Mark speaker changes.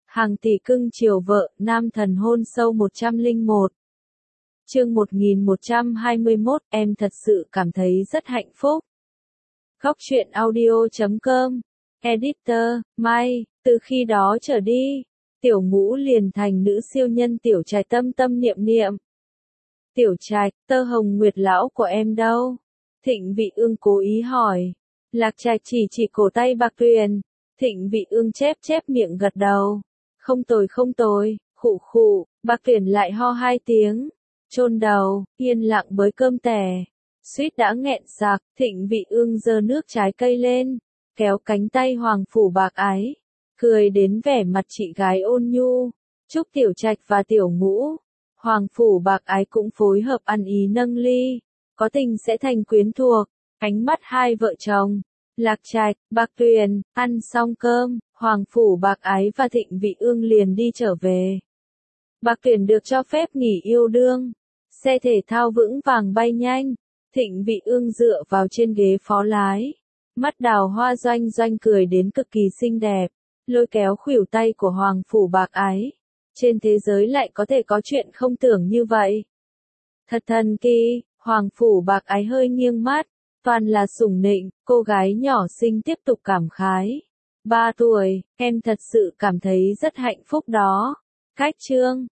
Speaker 1: Hàng tỷ cưng chiều vợ, nam thần hôn sâu 101. Chương 1121, em thật sự cảm thấy rất hạnh phúc. Góc truyện audio.com. Editor, Mai, từ khi đó trở đi, Tiểu Ngũ liền thành nữ siêu nhân Tiểu Trạch tâm tâm niệm niệm. Tiểu Trạch, tơ hồng nguyệt lão của em đâu? Thịnh Vị Ương cố ý hỏi. Lạc Trạch chỉ cổ tay Bạc Tuyền. Thịnh Vị Ương chép miệng gật đầu. Không tồi, khụ khụ, Bạc Tuyền lại ho 2 tiếng. Chôn đầu, yên lặng bới cơm tẻ. Suýt đã nghẹn sặc, Thịnh Vị Ương giơ nước trái cây lên, kéo cánh tay Hoàng Phủ Bạc Ái, cười đến vẻ mặt chị gái ôn nhu. Chúc Tiểu Trạch và Tiểu Ngũ. Hoàng Phủ Bạc Ái cũng phối hợp ăn ý nâng ly, có tình sẽ thành quyến thuộc. Ánh mắt hai vợ chồng, Lạc Trạch, Bạc Tuyền, ăn xong cơm, Hoàng Phủ Bạc Ái và Thịnh Vị Ương liền đi trở về. Bạc Tuyền được cho phép nghỉ yêu đương, xe thể thao vững vàng bay nhanh. Thịnh Vị Ương dựa vào trên ghế phó lái, mắt đào hoa doanh doanh cười đến cực kỳ xinh đẹp, lôi kéo khuỷu tay của Hoàng Phủ Bạc Ái. Trên thế giới lại có thể có chuyện không tưởng như vậy. Thật thần kỳ, Hoàng Phủ Bạc Ái hơi nghiêng mắt, toàn là sủng nịnh, cô gái nhỏ xinh tiếp tục cảm khái. 3 tuổi, em thật sự cảm thấy rất hạnh phúc đó. Cách chương